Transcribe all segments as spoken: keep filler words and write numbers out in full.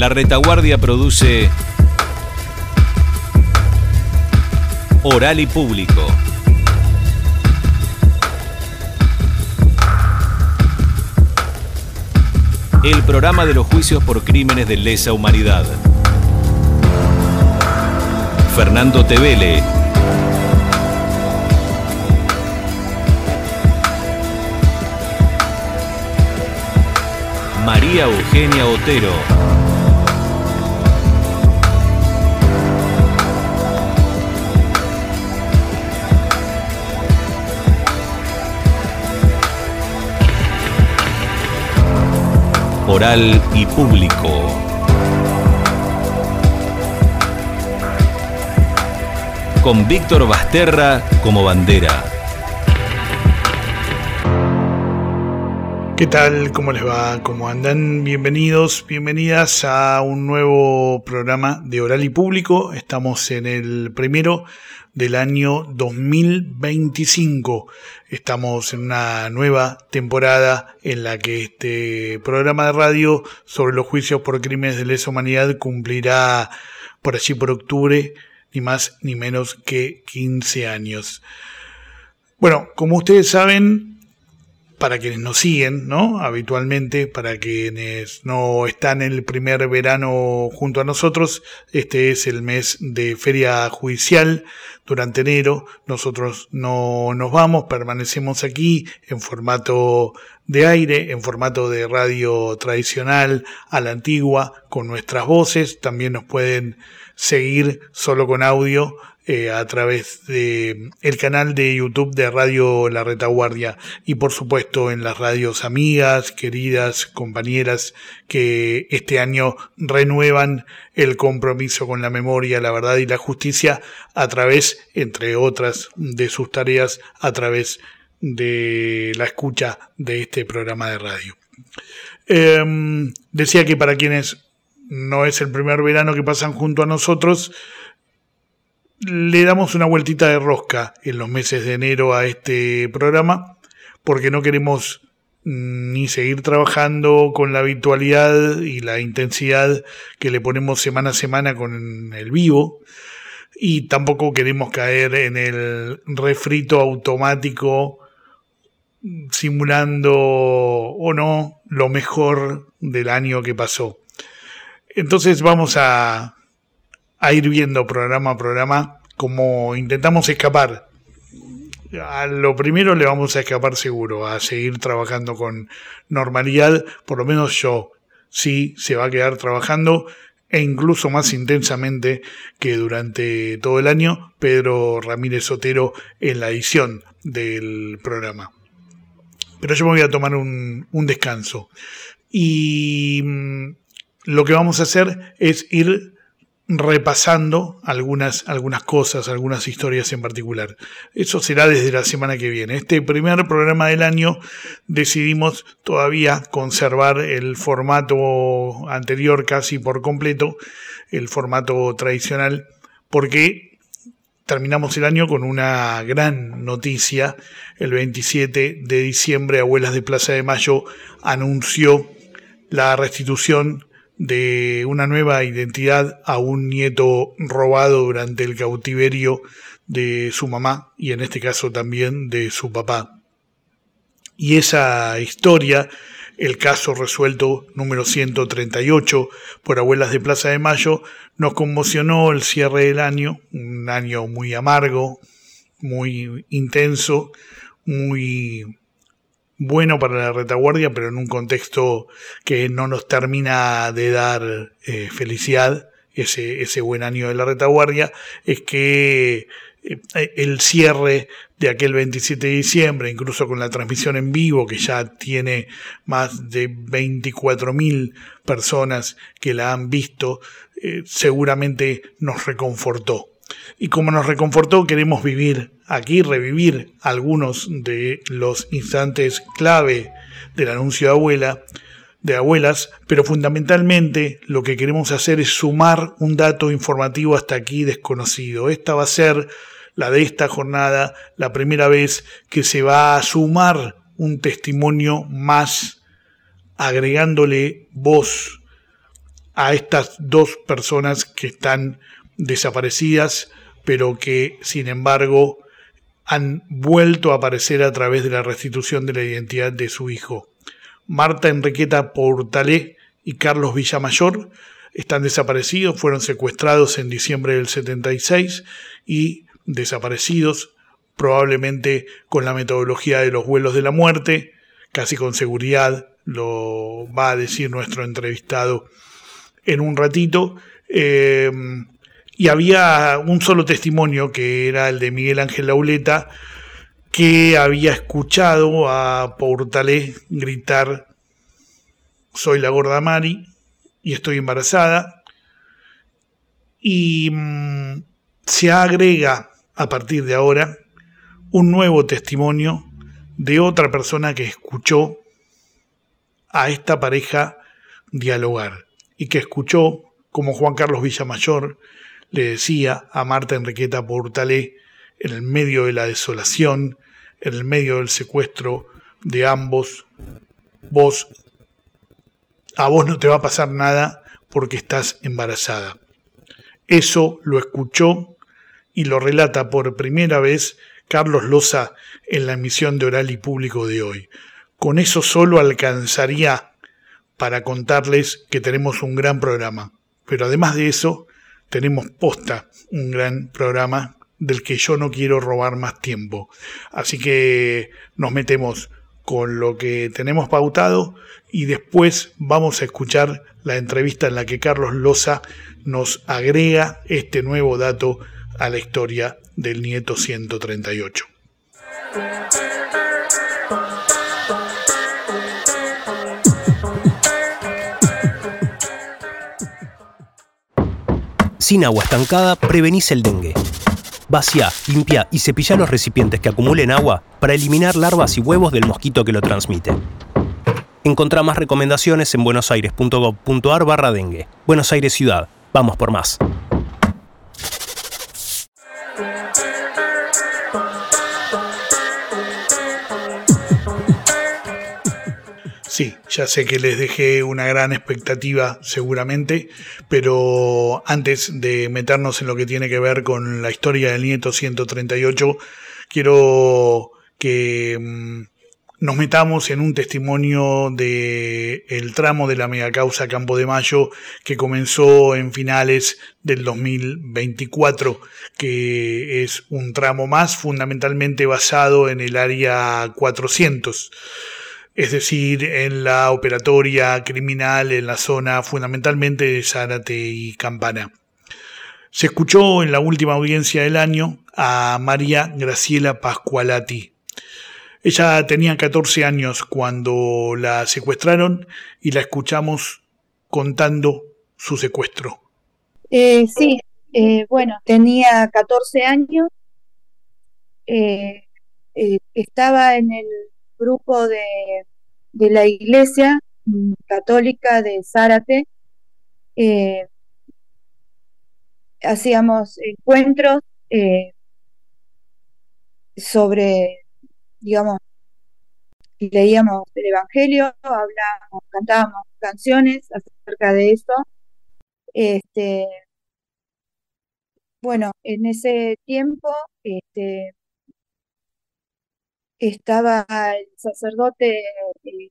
La Retaguardia produce Oral y Público. El programa de los juicios por crímenes de lesa humanidad. Fernando Tevele. María Eugenia Otero. Oral y Público. Con Víctor Basterra como bandera. ¿Qué tal? ¿Cómo les va? ¿Cómo andan? Bienvenidos, bienvenidas a un nuevo programa de Oral y Público. Estamos en el primero del año dos mil veinticinco. Estamos en una nueva temporada en la que este programa de radio sobre los juicios por crímenes de lesa humanidad cumplirá por allí por octubre, ni más ni menos que quince años. Bueno, como ustedes saben, para quienes nos siguen, ¿no? Habitualmente, para quienes no están en el primer verano junto a nosotros, este es el mes de feria judicial. Durante enero nosotros no nos vamos, permanecemos aquí en formato de aire, en formato de radio tradicional, a la antigua, con nuestras voces. También nos pueden seguir solo con audio Eh, a través de el canal de YouTube de Radio La Retaguardia y por supuesto en las radios amigas, queridas, compañeras que este año renuevan el compromiso con la memoria, la verdad y la justicia a través, entre otras de sus tareas, a través de la escucha de este programa de radio. Eh, decía que para quienes no es el primer verano que pasan junto a nosotros, le damos una vueltita de rosca en los meses de enero a este programa porque no queremos ni seguir trabajando con la habitualidad y la intensidad que le ponemos semana a semana con el vivo y tampoco queremos caer en el refrito automático simulando o no lo mejor del año que pasó. Entonces vamos a a ir viendo programa a programa como intentamos escapar. A lo primero le vamos a escapar seguro, a seguir trabajando con normalidad, por lo menos yo sí se va a quedar trabajando e incluso más intensamente que durante todo el año Pedro Ramírez Otero en la edición del programa. Pero yo me voy a tomar un, un descanso y mmm, lo que vamos a hacer es ir repasando algunas, algunas cosas, algunas historias en particular. Eso será desde la semana que viene. Este primer programa del año decidimos todavía conservar el formato anterior casi por completo, el formato tradicional, porque terminamos el año con una gran noticia. El veintisiete de diciembre, Abuelas de Plaza de Mayo anunció la restitución de una nueva identidad a un nieto robado durante el cautiverio de su mamá y en este caso también de su papá. Y esa historia, el caso resuelto número ciento treinta y ocho por Abuelas de Plaza de Mayo, nos conmocionó el cierre del año, un año muy amargo, muy intenso, muy bueno para la retaguardia, pero en un contexto que no nos termina de dar eh, felicidad, ese, ese buen año de la retaguardia, es que eh, el cierre de aquel veintisiete de diciembre, incluso con la transmisión en vivo, que ya tiene más de veinticuatro mil personas que la han visto, eh, seguramente nos reconfortó. Y como nos reconfortó, queremos vivir aquí, revivir algunos de los instantes clave del anuncio de abuela, de abuelas, pero fundamentalmente lo que queremos hacer es sumar un dato informativo hasta aquí desconocido. Esta va a ser la de esta jornada, la primera vez que se va a sumar un testimonio más, agregándole voz a estas dos personas que están desaparecidas, pero que sin embargo han vuelto a aparecer a través de la restitución de la identidad de su hijo. Marta Enriqueta Portalé y Carlos Villamayor están desaparecidos, fueron secuestrados en diciembre del setenta y seis y desaparecidos, probablemente con la metodología de los vuelos de la muerte, casi con seguridad, lo va a decir nuestro entrevistado en un ratito. Eh, y había un solo testimonio, que era el de Miguel Ángel Lauleta, que había escuchado a Portalé gritar: soy la gorda Mari y estoy embarazada. Y mmm, se agrega a partir de ahora un nuevo testimonio de otra persona que escuchó a esta pareja dialogar y que escuchó como Juan Carlos Villamayor le decía a Marta Enriqueta Portalé, en el medio de la desolación, en el medio del secuestro de ambos: vos, a vos no te va a pasar nada porque estás embarazada. Eso lo escuchó y lo relata por primera vez Carlos Loza en la emisión de Oral y Público de hoy. Con eso solo alcanzaría para contarles que tenemos un gran programa. Pero además de eso, tenemos posta un gran programa del que yo no quiero robar más tiempo. Así que nos metemos con lo que tenemos pautado y después vamos a escuchar la entrevista en la que Carlos Loza nos agrega este nuevo dato a la historia del Nieto ciento treinta y ocho. Sin agua estancada, prevenís el dengue. Vacía, limpia y cepilla los recipientes que acumulen agua para eliminar larvas y huevos del mosquito que lo transmite. Encontrá más recomendaciones en buenosaires.gov.ar barra dengue. Buenos Aires Ciudad. Vamos por más. Sí, ya sé que les dejé una gran expectativa seguramente, pero antes de meternos en lo que tiene que ver con la historia del Nieto ciento treinta y ocho, quiero que mmm, nos metamos en un testimonio de el tramo de la megacausa Campo de Mayo que comenzó en finales del dos mil veinticuatro, que es un tramo más fundamentalmente basado en el área cuatrocientos. Es decir, en la operatoria criminal en la zona fundamentalmente de Zárate y Campana. Se escuchó en la última audiencia del año a María Graciela Pascualati. Ella tenía catorce años cuando la secuestraron y la escuchamos contando su secuestro. Eh, sí, eh, bueno, tenía catorce años, eh, eh, estaba en el grupo de, de la Iglesia Católica de Zárate. Eh, hacíamos encuentros eh, sobre, digamos, leíamos el Evangelio, hablábamos, cantábamos canciones acerca de eso. Este, bueno, en ese tiempo este, estaba el sacerdote eh,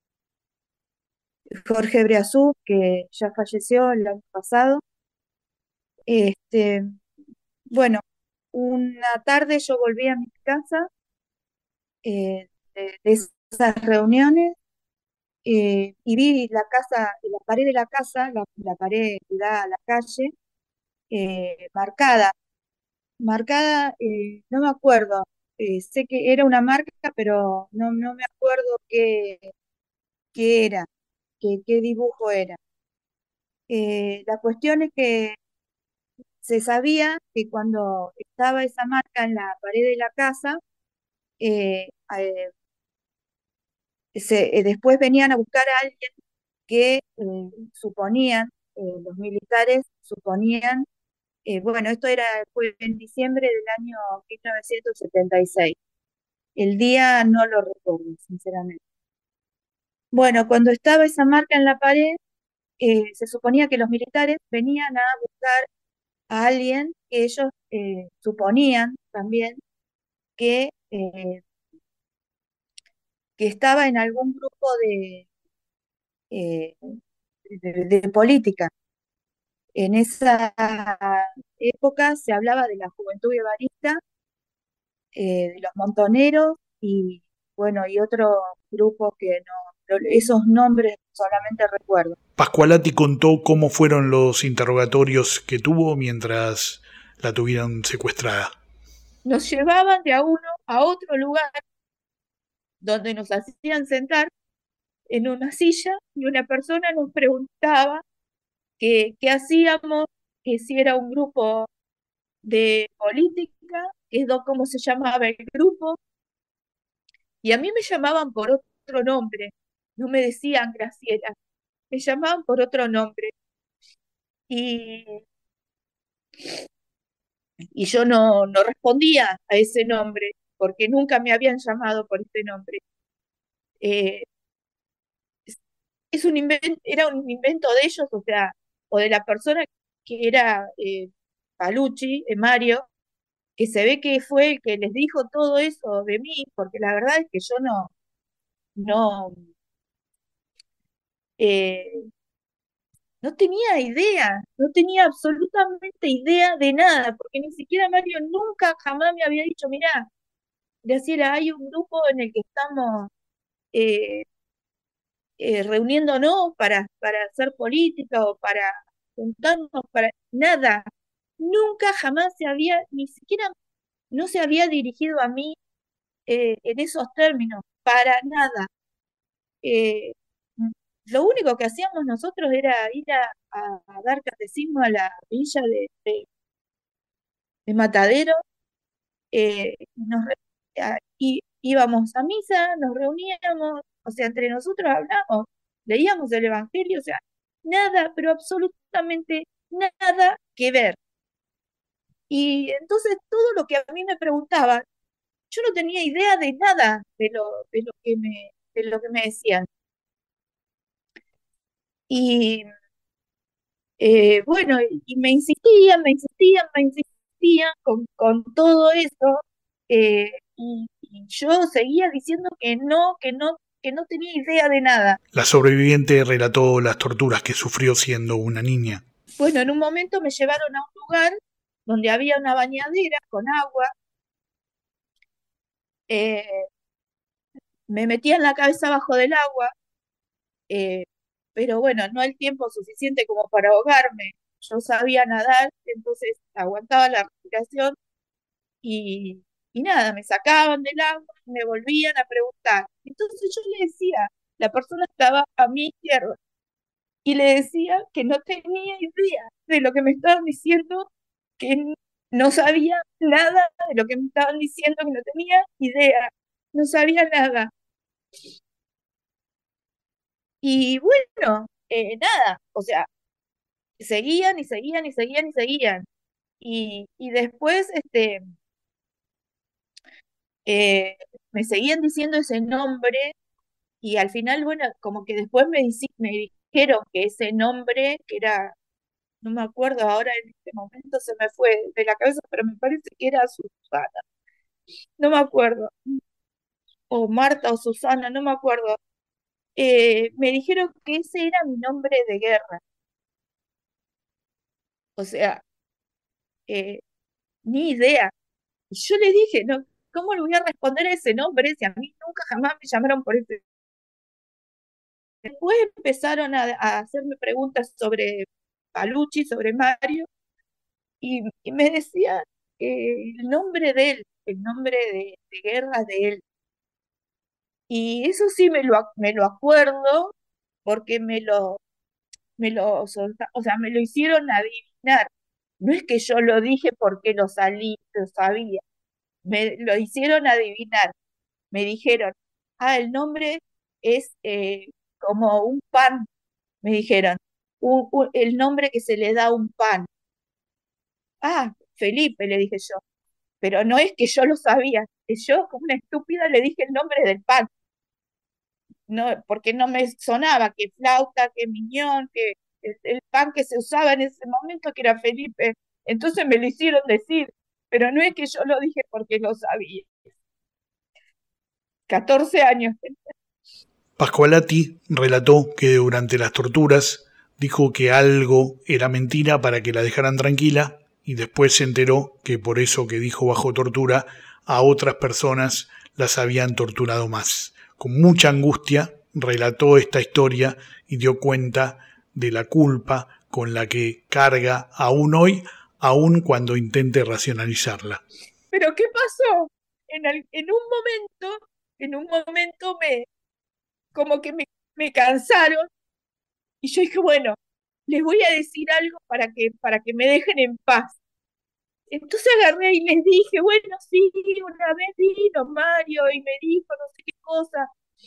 Jorge Breazú, que ya falleció el año pasado. Este, bueno, una tarde yo volví a mi casa eh, de, de esas reuniones eh, y vi la casa, la pared de la casa, la, la pared que da a la calle, eh, marcada, marcada, eh, no me acuerdo, eh, sé que era una marca, pero no, no me acuerdo qué, qué era, qué, qué dibujo era. Eh, la cuestión es que se sabía que cuando estaba esa marca en la pared de la casa, eh, eh, se, eh, después venían a buscar a alguien que eh, suponían, eh, los militares suponían, eh, bueno, esto era fue en diciembre del año mil novecientos setenta y seis. El día no lo recuerdo, sinceramente. Bueno, cuando estaba esa marca en la pared, eh, se suponía que los militares venían a buscar a alguien que ellos eh, suponían también que, eh, que estaba en algún grupo de, eh, de, de política. En esa época se hablaba de la Juventud Guevarista, eh, de los Montoneros y bueno, y otros grupos que no, no- esos nombres solamente recuerdo. Pascualati contó cómo fueron los interrogatorios que tuvo mientras la tuvieron secuestrada. Nos llevaban de a uno a otro lugar donde nos hacían sentar en una silla y una persona nos preguntaba qué, qué hacíamos, que si era un grupo de política, que es do- cómo se llamaba el grupo, y a mí me llamaban por otro nombre, no me decían Graciela, me llamaban por otro nombre. Y, y yo no, no respondía a ese nombre, porque nunca me habían llamado por ese nombre. Eh, es, es un invento, era un invento de ellos, o sea, o de la persona que era eh, Palucci, eh, Mario, que se ve que fue el que les dijo todo eso de mí, porque la verdad es que yo no, no, eh, no tenía idea, no tenía absolutamente idea de nada, porque ni siquiera Mario nunca jamás me había dicho, mirá, Graciela, hay un grupo en el que estamos eh, eh, reuniéndonos para, para hacer política o para juntarnos para nada. Nunca jamás se había, ni siquiera no se había dirigido a mí eh, en esos términos, para nada. Eh, lo único que hacíamos nosotros era ir a, a- a dar catecismo a la villa de, de- de Matadero, eh, y nos re- a- y íbamos a misa, nos reuníamos, o sea, entre nosotros hablamos, leíamos el Evangelio, o sea, nada, pero absolutamente nada que ver. Y entonces todo lo que a mí me preguntaban, yo no tenía idea de nada de lo, de lo que me, de lo que me decían. Y eh, bueno, y me insistían, me insistían, me insistían con, con todo eso, eh, y, y yo seguía diciendo que no, que no, que no tenía idea de nada. La sobreviviente relató las torturas que sufrió siendo una niña. Bueno, en un momento me llevaron a un lugar donde había una bañadera con agua, eh, me metían la cabeza abajo del agua, eh, pero bueno, no el tiempo suficiente como para ahogarme. Yo sabía nadar, entonces aguantaba la respiración y, y nada, me sacaban del agua y me volvían a preguntar. Entonces yo le decía, la persona estaba a mi izquierda y le decía que no tenía idea de lo que me estaban diciendo, que n- no sabía nada de lo que me estaban diciendo, que no tenía idea, no sabía nada. Y bueno, eh, nada, o sea, seguían y seguían y seguían y seguían. Y, y después este, eh, me seguían diciendo ese nombre y al final, bueno, como que después me, dici- me dijeron que ese nombre, que era, no me acuerdo ahora en este momento, se me fue de la cabeza, pero me parece que era Susana, no me acuerdo, o Marta o Susana, no me acuerdo. Eh, me dijeron que ese era mi nombre de guerra, o sea, eh, ni idea. Y yo le dije, no, ¿cómo le voy a responder a ese nombre si a mí nunca jamás me llamaron por ese? Después empezaron a, a hacerme preguntas sobre Palucci, sobre Mario, y, y me decían eh, el nombre de él, el nombre de, de guerra de él. Y eso sí me lo, ac- me lo acuerdo porque me lo, me lo, solta- o sea, me lo hicieron adivinar. No es que yo lo dije porque lo salí, lo sabía, me lo hicieron adivinar. Me dijeron, ah, el nombre es eh, como un pan, me dijeron, un- un- el nombre que se le da a un pan. Ah, Felipe, le dije yo, pero no es que yo lo sabía, que yo como una estúpida le dije el nombre del pan, no, porque no me sonaba que flauta, que miñón, que... el, el pan que se usaba en ese momento, que era Felipe. Entonces me lo hicieron decir, pero no es que yo lo dije porque lo sabía. catorce años. Pasqualati relató que durante las torturas dijo que algo era mentira para que la dejaran tranquila y después se enteró que por eso que dijo bajo tortura a otras personas las habían torturado más. Con mucha angustia relató esta historia y dio cuenta de la culpa con la que carga aún hoy, aun cuando intente racionalizarla. ¿Pero qué pasó? En, el, en un momento, en un momento me, como que me, me cansaron y yo dije, bueno, les voy a decir algo para que, para que me dejen en paz. Entonces agarré y les dije, bueno, sí, una vez vino Mario y me dijo no sé qué cosa.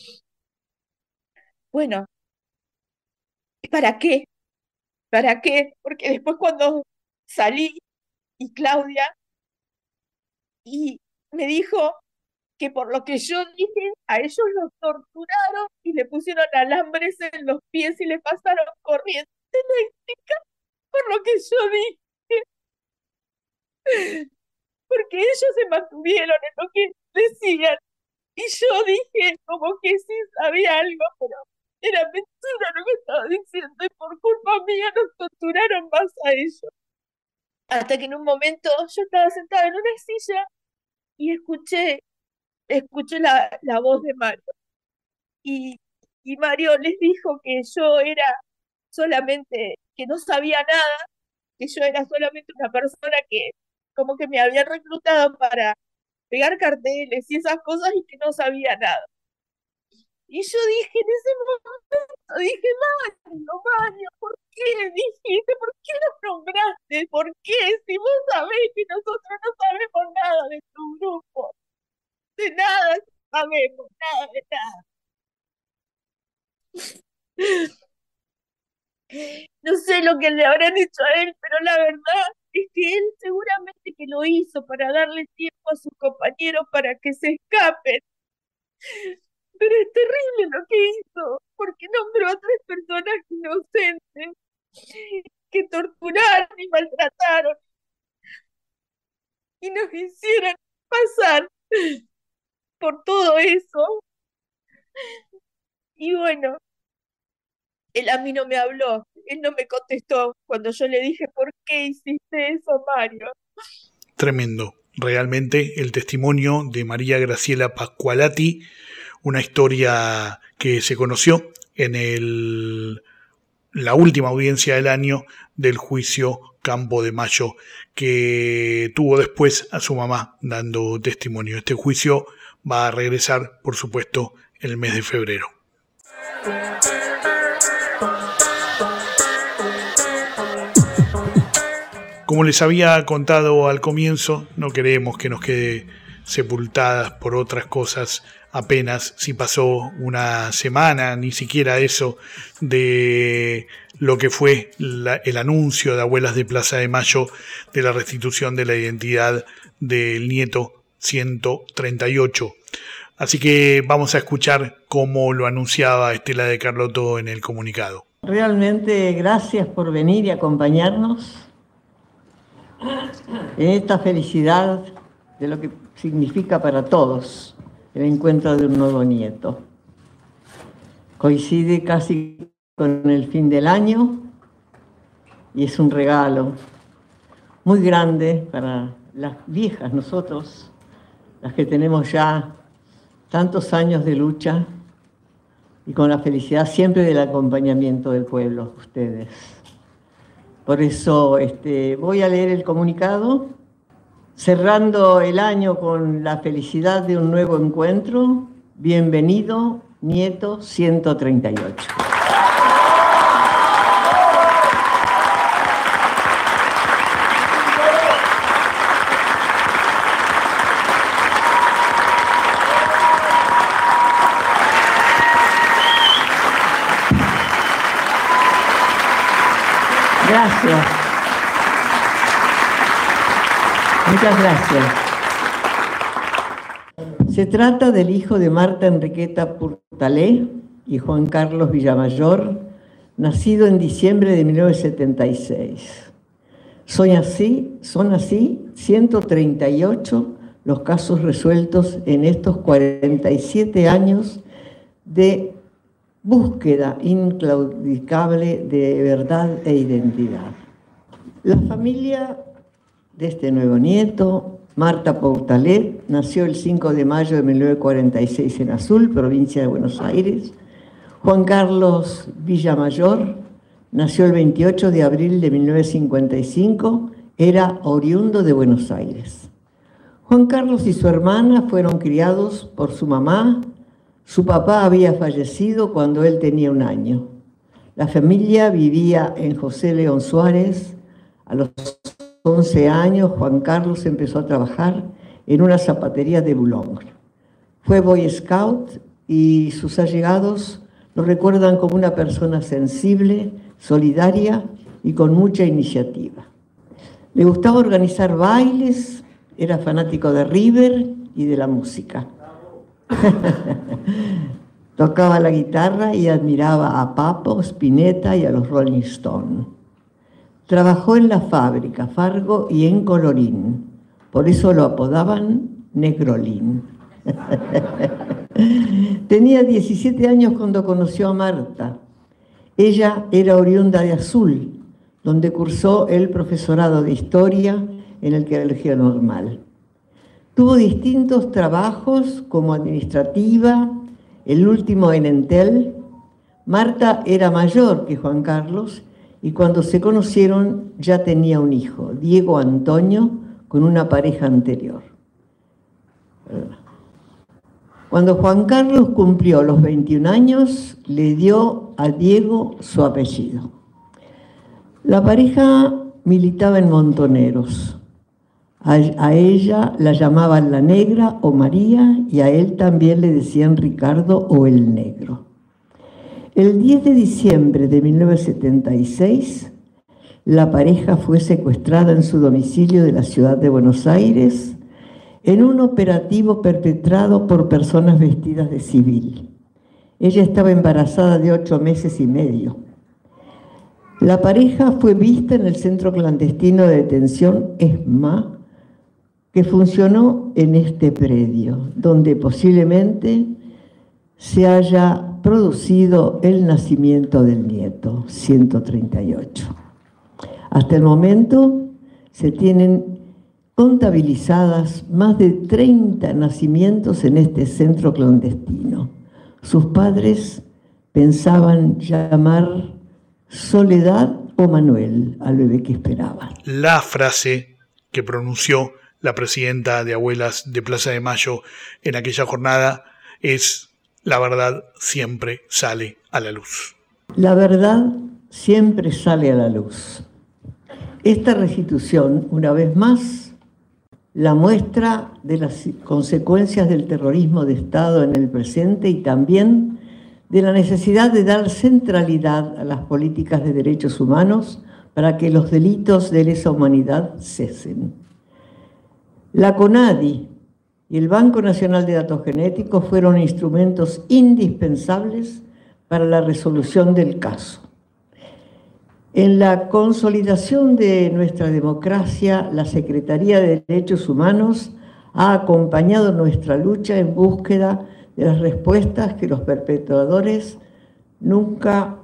Bueno, ¿para qué? ¿Para qué? Porque después cuando salí y Claudia y me dijo que por lo que yo dije, a ellos los torturaron y le pusieron alambres en los pies y le pasaron corriente eléctrica por lo que yo dije. Porque ellos se mantuvieron en lo que decían. Y yo dije como que sí sabía algo, pero era mentira lo que estaba diciendo y por culpa mía nos torturaron más a ellos. Hasta que en un momento yo estaba sentada en una silla y escuché, escuché la, la voz de Mario. Y, y Mario les dijo que yo era solamente, que no sabía nada, que yo era solamente una persona que como que me habían reclutado para pegar carteles y esas cosas y que no sabía nada. Y yo dije en ese momento, dije, Mario, Mario, ¿por qué dijiste? ¿Por qué nos nombraste? ¿Por qué? Si vos sabés que nosotros no sabemos nada de tu grupo. De nada sabemos, nada de nada. No sé lo que le habrán hecho a él, pero la verdad es que él seguramente que lo hizo para darle tiempo a sus compañeros para que se escapen. Pero es terrible lo que hizo, porque nombró a tres personas inocentes que torturaron y maltrataron y nos hicieron pasar por todo eso. Y bueno, él a mí no me habló, él no me contestó cuando yo le dije, ¿por qué hiciste eso, Mario? Tremendo, realmente el testimonio de María Graciela Pasqualati, una historia que se conoció en el, la última audiencia del año del juicio Campo de Mayo, que tuvo después a su mamá dando testimonio. Este juicio va a regresar, por supuesto, el mes de febrero. Como les había contado al comienzo, no queremos que nos quede sepultadas por otras cosas apenas si pasó una semana, ni siquiera eso, de lo que fue la, el anuncio de Abuelas de Plaza de Mayo de la restitución de la identidad del nieto ciento treinta y ocho. Así que vamos a escuchar cómo lo anunciaba Estela de Carlotto en el comunicado. Realmente gracias por venir y acompañarnos en esta felicidad de lo que significa para todos el encuentro de un nuevo nieto. Coincide casi con el fin del año y es un regalo muy grande para las viejas, nosotros, las que tenemos ya tantos años de lucha y con la felicidad siempre del acompañamiento del pueblo, ustedes. Por eso este, voy a leer el comunicado, cerrando el año con la felicidad de un nuevo encuentro. Bienvenido, nieto ciento treinta y ocho. Gracias. Muchas gracias. Se trata del hijo de Marta Enriqueta Purtalé y Juan Carlos Villamayor, nacido en diciembre de mil novecientos setenta y seis. Son así, son así ciento treinta y ocho los casos resueltos en estos cuarenta y siete años de búsqueda inclaudicable de verdad e identidad. La familia de este nuevo nieto, Marta Poutalet, nació el cinco de mayo de mil novecientos cuarenta y seis en Azul, provincia de Buenos Aires. Juan Carlos Villamayor nació el veintiocho de abril de mil novecientos cincuenta y cinco, era oriundo de Buenos Aires. Juan Carlos y su hermana fueron criados por su mamá. Su papá había fallecido cuando él tenía un año. La familia vivía en José León Suárez. A los once años, Juan Carlos empezó a trabajar en una zapatería de Boulogne. Fue Boy Scout y sus allegados lo recuerdan como una persona sensible, solidaria y con mucha iniciativa. Le gustaba organizar bailes, era fanático de River y de la música. Tocaba la guitarra y admiraba a Papo, Spinetta y a los Rolling Stones. Trabajó en la fábrica Fargo y en Colorín, por eso lo apodaban Negrolín. Tenía diecisiete años cuando conoció a Marta. Ella era oriunda de Azul, donde cursó el profesorado de historia en el Colegio Normal. Tuvo distintos trabajos como administrativa, el último en Entel. Marta era mayor que Juan Carlos y cuando se conocieron ya tenía un hijo, Diego Antonio, con una pareja anterior. Cuando Juan Carlos cumplió los veintiún años, le dio a Diego su apellido. La pareja militaba en Montoneros. A, a ella la llamaban la Negra o María y a él también le decían Ricardo o el Negro. El diez de diciembre de mil novecientos setenta y seis, la pareja fue secuestrada en su domicilio de la ciudad de Buenos Aires en un operativo perpetrado por personas vestidas de civil. Ella estaba embarazada de ocho meses y medio. La pareja fue vista en el centro clandestino de detención ESMA, que funcionó en este predio, donde posiblemente se haya producido el nacimiento del nieto, ciento treinta y ocho. Hasta el momento se tienen contabilizadas más de treinta nacimientos en este centro clandestino. Sus padres pensaban llamar Soledad o Manuel al bebé que esperaban. La frase que pronunció la presidenta de Abuelas de Plaza de Mayo en aquella jornada es: la verdad siempre sale a la luz. La verdad siempre sale a la luz. Esta restitución, una vez más, la muestra de las consecuencias del terrorismo de Estado en el presente y también de la necesidad de dar centralidad a las políticas de derechos humanos para que los delitos de lesa humanidad cesen. La CONADI y el Banco Nacional de Datos Genéticos fueron instrumentos indispensables para la resolución del caso. En la consolidación de nuestra democracia, la Secretaría de Derechos Humanos ha acompañado nuestra lucha en búsqueda de las respuestas que los perpetradores nunca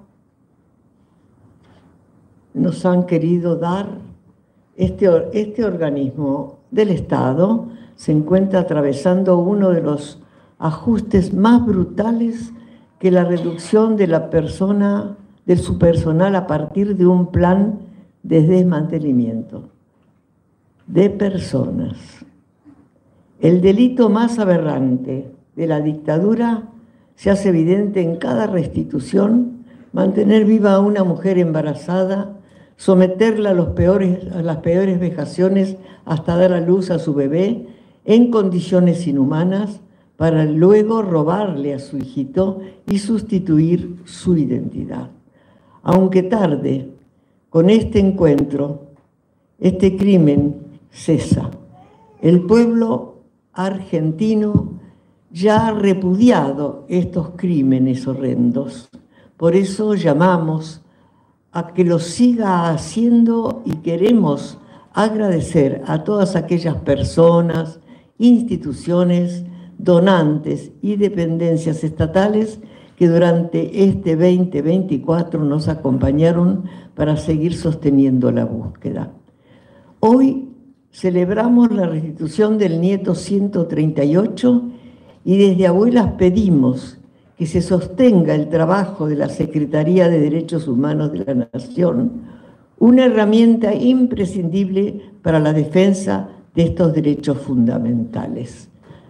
nos han querido dar. Este, este organismo del Estado se encuentra atravesando uno de los ajustes más brutales que la reducción de la persona, de su personal a partir de un plan de desmantelamiento de personas. El delito más aberrante de la dictadura se hace evidente en cada restitución: mantener viva a una mujer embarazada, someterla a, los peores, a las peores vejaciones hasta dar a luz a su bebé en condiciones inhumanas, para luego robarle a su hijito y sustituir su identidad. Aunque tarde, con este encuentro, este crimen cesa. El pueblo argentino ya ha repudiado estos crímenes horrendos, Por eso llamamos a que lo siga haciendo y queremos agradecer a todas aquellas personas, instituciones, donantes y dependencias estatales que durante este veinte veinticuatro nos acompañaron para seguir sosteniendo la búsqueda. Hoy celebramos la restitución del nieto ciento treinta y ocho y desde Abuelas pedimos que se sostenga el trabajo de la Secretaría de Derechos Humanos de la Nación, una herramienta imprescindible para la defensa de estos derechos fundamentales.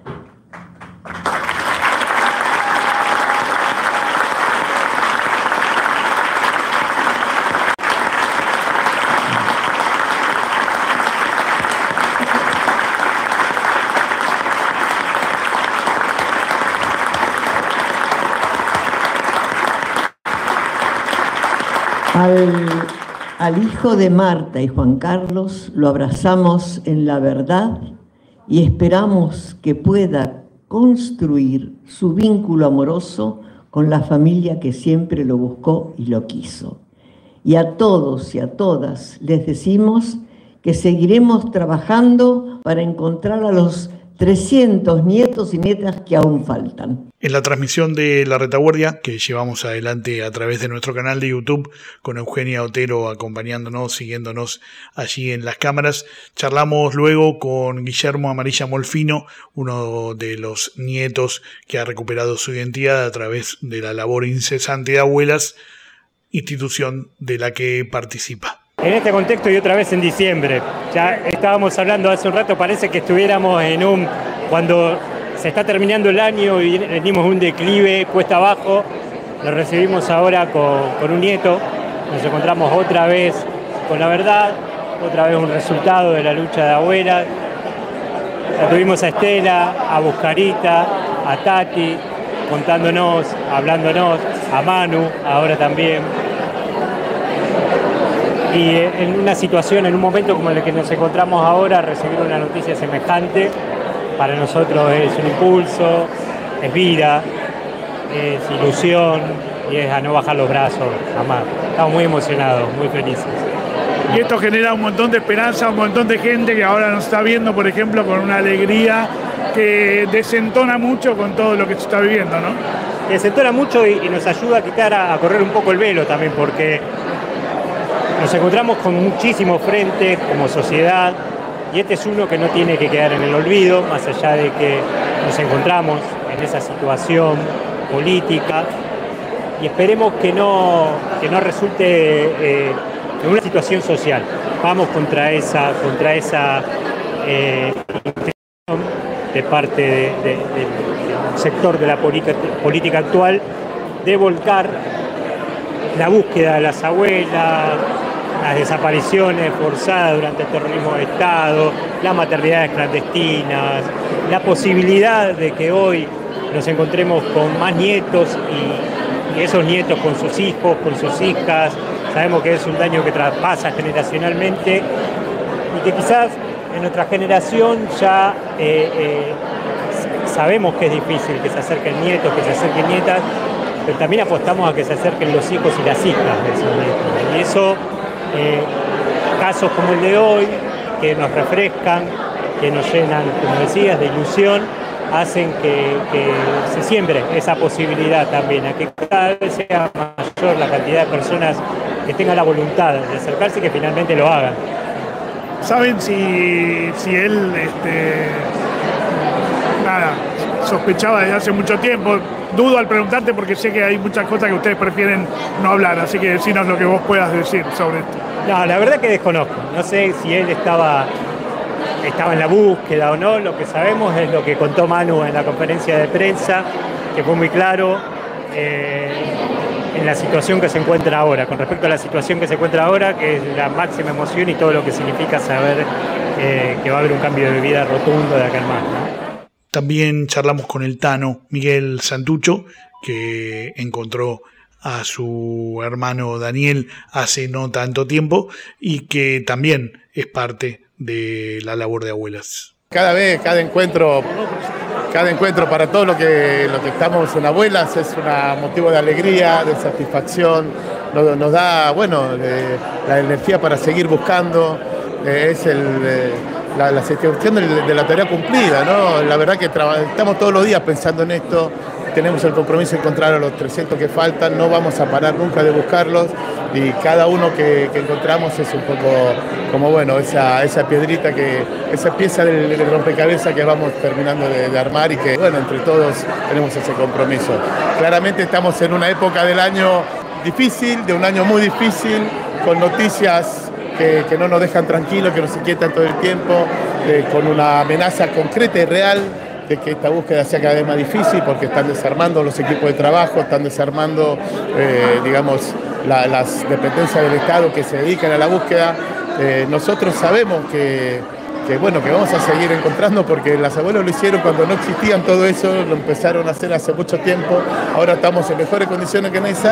Al, al hijo de Marta y Juan Carlos lo abrazamos en la verdad y esperamos que pueda construir su vínculo amoroso con la familia que siempre lo buscó y lo quiso. Y a todos y a todas les decimos que seguiremos trabajando para encontrar a los trescientos nietos y nietas que aún faltan. En la transmisión de La Retaguardia, que llevamos adelante a través de nuestro canal de YouTube, con Eugenia Otero acompañándonos, siguiéndonos allí en las cámaras, charlamos luego con Guillermo Amarilla Molfino, uno de los nietos que ha recuperado su identidad a través de la labor incesante de Abuelas, institución de la que participa. En este contexto y otra vez en diciembre, ya estábamos hablando hace un rato, parece que estuviéramos en un, cuando se está terminando el año y venimos un declive, cuesta abajo, lo recibimos ahora con, con un nieto, nos encontramos otra vez con la verdad, otra vez un resultado de la lucha de Abuelas, la tuvimos a Estela, a Buscarita, a Tati, contándonos, hablándonos, a Manu, ahora también. Y en una situación, en un momento como el que nos encontramos ahora, recibir una noticia semejante, para nosotros es un impulso, es vida, es ilusión y es a no bajar los brazos, jamás. Estamos muy emocionados, muy felices. Y esto genera un montón de esperanza, un montón de gente que ahora nos está viendo, por ejemplo, con una alegría que desentona mucho con todo lo que se está viviendo, ¿no? Desentona mucho y, y nos ayuda a quitar, a, a correr un poco el velo también, porque nos encontramos con muchísimos frentes como sociedad y este es uno que no tiene que quedar en el olvido, más allá de que nos encontramos en esa situación política y esperemos que no, que no resulte eh, en una situación social. Vamos contra esa, contra esa eh, intención de parte de, de, de, del sector de la política, política actual de volcar la búsqueda de las abuelas, las desapariciones forzadas durante el terrorismo de Estado, las maternidades clandestinas, la posibilidad de que hoy nos encontremos con más nietos y, y esos nietos con sus hijos, con sus hijas. Sabemos que es un daño que traspasa generacionalmente y que quizás en nuestra generación ya eh, eh, sabemos que es difícil que se acerquen nietos, que se acerquen nietas, pero también apostamos a que se acerquen los hijos y las hijas de esos nietos. Y eso, eh, casos como el de hoy, que nos refrescan, que nos llenan, como decías, de ilusión, hacen que, que se siembre esa posibilidad también, a que cada vez sea mayor la cantidad de personas que tengan la voluntad de acercarse y que finalmente lo hagan. ¿Saben si, si él, este, nada, sospechaba desde hace mucho tiempo? Dudo al preguntarte porque sé que hay muchas cosas que ustedes prefieren no hablar, así que decinos lo que vos puedas decir sobre esto. No, la verdad que desconozco. No sé si él estaba, estaba en la búsqueda o no. Lo que sabemos es lo que contó Manu en la conferencia de prensa, que fue muy claro eh, en la situación que se encuentra ahora. Con respecto a la situación que se encuentra ahora, que es la máxima emoción y todo lo que significa saber eh, que va a haber un cambio de vida rotundo de acá en más, ¿no? También charlamos con el Tano Miguel Santucho, que encontró a su hermano Daniel hace no tanto tiempo y que también es parte de la labor de Abuelas. Cada vez, cada encuentro cada encuentro para todos los que, lo que estamos en Abuelas es un motivo de alegría, de satisfacción, nos, nos da, bueno, eh, la energía para seguir buscando, eh, es el... Eh, La, la satisfacción de, de la tarea cumplida, ¿no? La verdad que estamos todos los días pensando en esto, tenemos el compromiso de encontrar a los trescientos que faltan, no vamos a parar nunca de buscarlos y cada uno que, que encontramos es un poco como, bueno, esa, esa piedrita, que, esa pieza del, del rompecabezas que vamos terminando de, de armar y que, bueno, entre todos tenemos ese compromiso. Claramente estamos en una época del año difícil, de un año muy difícil, con noticias Que, que no nos dejan tranquilos, que nos inquietan todo el tiempo, eh, con una amenaza concreta y real de que esta búsqueda sea cada vez más difícil porque están desarmando los equipos de trabajo, están desarmando, eh, digamos, la, las dependencias del Estado que se dedican a la búsqueda. Eh, nosotros sabemos que, que, bueno, que vamos a seguir encontrando porque las abuelas lo hicieron cuando no existían todo eso, lo empezaron a hacer hace mucho tiempo, ahora estamos en mejores condiciones que en esa,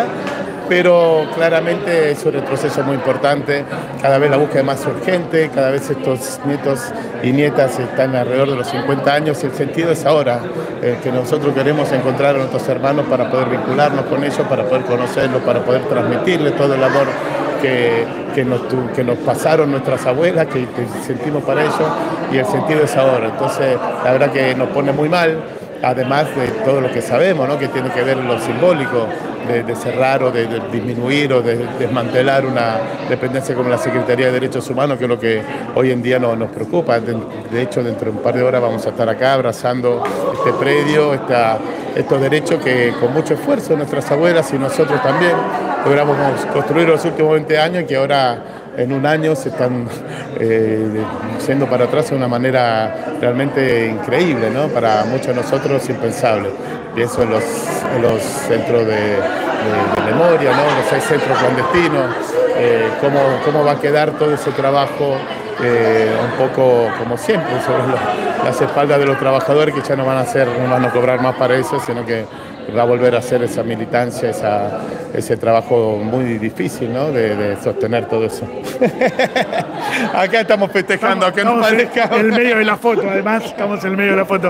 pero claramente es un retroceso muy importante, cada vez la búsqueda es más urgente, cada vez estos nietos y nietas están alrededor de los cincuenta años, el sentido es ahora, eh, que nosotros queremos encontrar a nuestros hermanos para poder vincularnos con ellos, para poder conocerlos, para poder transmitirles todo el amor que, que, nos, que nos pasaron nuestras abuelas, que, que sentimos para ellos, y el sentido es ahora. Entonces, la verdad que nos pone muy mal, además de todo lo que sabemos, ¿no? Que tiene que ver lo simbólico, de, de cerrar o de, de disminuir o de desmantelar una dependencia como la Secretaría de Derechos Humanos, que es lo que hoy en día no, nos preocupa. De, de hecho, dentro de un par de horas vamos a estar acá abrazando este predio, esta, estos derechos que con mucho esfuerzo nuestras abuelas y nosotros también logramos construir los últimos veinte años y que ahora en un año se están eh, yendo para atrás de una manera realmente increíble, ¿no? Para muchos de nosotros impensable. Pienso en los, en los centros de, de, de memoria, ¿no? Los seis centros clandestinos, eh, cómo, cómo va a quedar todo ese trabajo eh, un poco como siempre sobre los, las espaldas de los trabajadores, que ya no van a hacer, no van a cobrar más para eso, sino que va a volver a hacer esa militancia, esa, ese trabajo muy difícil, ¿no? de, de sostener todo eso. Acá estamos festejando, estamos, aunque no parezca. En el medio de la foto, además, estamos en el medio de la foto.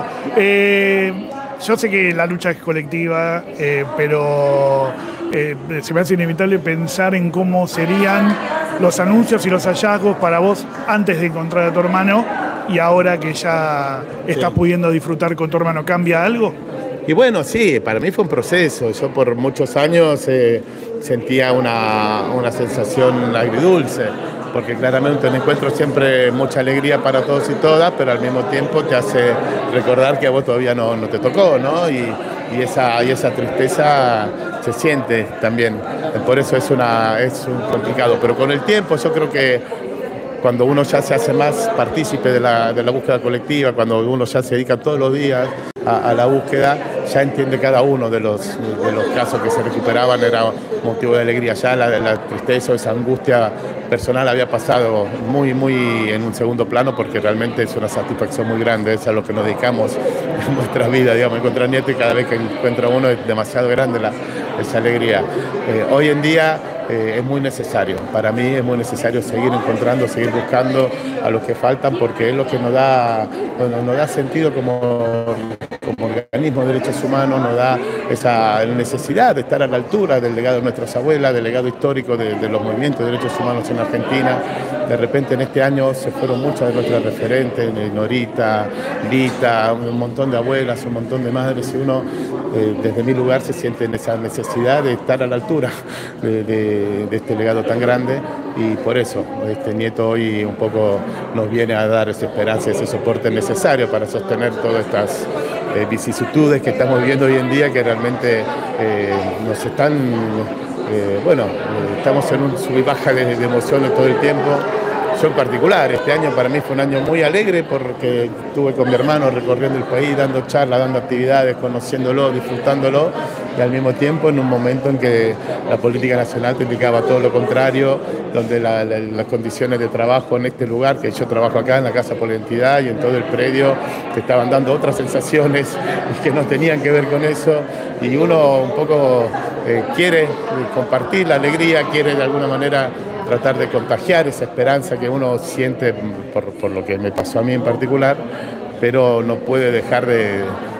Eh, yo sé que la lucha es colectiva, eh, pero eh, se me hace inevitable pensar en cómo serían los anuncios y los hallazgos para vos antes de encontrar a tu hermano y ahora que ya estás sí. pudiendo disfrutar con tu hermano. ¿Cambia algo? Y bueno, sí, para mí fue un proceso. Yo por muchos años eh, sentía una, una sensación agridulce, porque claramente un encuentro siempre mucha alegría para todos y todas, pero al mismo tiempo te hace recordar que a vos todavía no, no te tocó, ¿no? Y, y, esa, y esa tristeza se siente también. Por eso es, una, es un complicado. Pero con el tiempo yo creo que cuando uno ya se hace más partícipe de la, de la búsqueda colectiva, cuando uno ya se dedica todos los días a, a la búsqueda, ya entiende cada uno de los, de los casos que se recuperaban, era motivo de alegría. Ya la, la tristeza o esa angustia personal había pasado muy, muy en un segundo plano, porque realmente es una satisfacción muy grande, es a lo que nos dedicamos en nuestra vida, digamos, encontrar nietos, y cada vez que encuentra uno es demasiado grande la, esa alegría. Eh, hoy en día eh, es muy necesario, para mí es muy necesario seguir encontrando, seguir buscando a los que faltan, porque es lo que nos da, nos, nos da sentido como, como organismo de derechos humanos, nos da esa necesidad de estar a la altura del legado de nuestras abuelas, del legado histórico de, de los movimientos de derechos humanos en Argentina. De repente en este año se fueron muchas de nuestras referentes, Norita, Lita, un montón de abuelas, un montón de madres, y uno eh, desde mi lugar se siente en esa necesidad de estar a la altura de, de, de este legado tan grande, y por eso este nieto hoy un poco nos viene a dar esa esperanza, ese soporte necesario para sostener todas estas eh, vicisitudes que estamos viviendo hoy en día, que realmente eh, nos están... Eh, bueno, eh, estamos en un sub y baja de, de emociones todo el tiempo. Yo en particular, este año para mí fue un año muy alegre, porque estuve con mi hermano recorriendo el país, dando charlas, dando actividades, conociéndolo, disfrutándolo, y al mismo tiempo en un momento en que la política nacional te indicaba todo lo contrario, donde la, la, las condiciones de trabajo en este lugar, que yo trabajo acá en la Casa por la Identidad y en todo el predio, te estaban dando otras sensaciones que no tenían que ver con eso, y uno un poco eh, quiere compartir la alegría, quiere de alguna manera tratar de contagiar esa esperanza que uno siente por, por lo que me pasó a mí en particular, pero no puede dejar de,